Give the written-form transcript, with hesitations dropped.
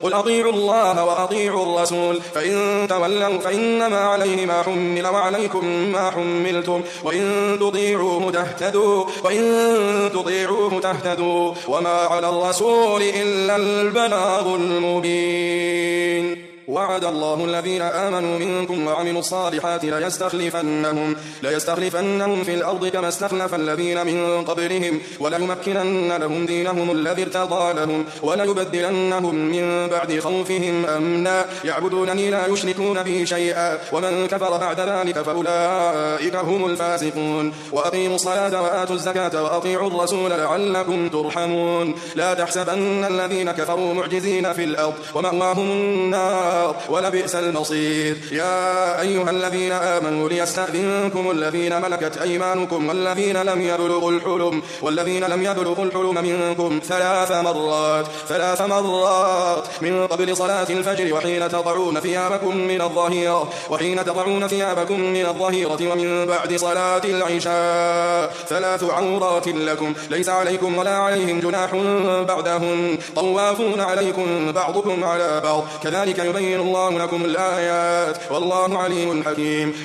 قل أطيعوا الله وأطيعوا الرسول فإن تولوا فإنما عليه ما حمل وعليكم ما حملتم وإن تطيعوه تهتدوا وما على الرسول إلا البلاغ المبين. وعد الله الذين آمنوا منكم وعملوا الصالحات ليستخلفنهم في الأرض كما استخلف الذين من قبلهم وليمكنن لهم دينهم الذي ارتضى لهم وليبدلنهم من بعد خوفهم أمنا يعبدونني لا يشركون بي شيئا ومن كفر بعد ذلك فأولئك هم الفاسقون. وأقيموا الصلاة وآتوا الزكاة وأطيعوا الرسول لعلكم ترحمون. لا تحسبن الذين كفروا معجزين في الأرض ومأواهم النار ولبئس المصير. يا أيها الذين آمنوا ليستأذنكم الذين ملكت أيمانكم والذين لم يبلغوا الحلم منكم ثلاث مرات من قبل صلاة الفجر وحين تضعون ثيابكم من الظهيرة ومن بعد صلاة العشاء 3 عورات لكم ليس عليكم ولا عليهم جناح بعدهم طوافون عليكم بعضكم على بعض كذلك يبين الله لكم الآيات والله عليم حكيم.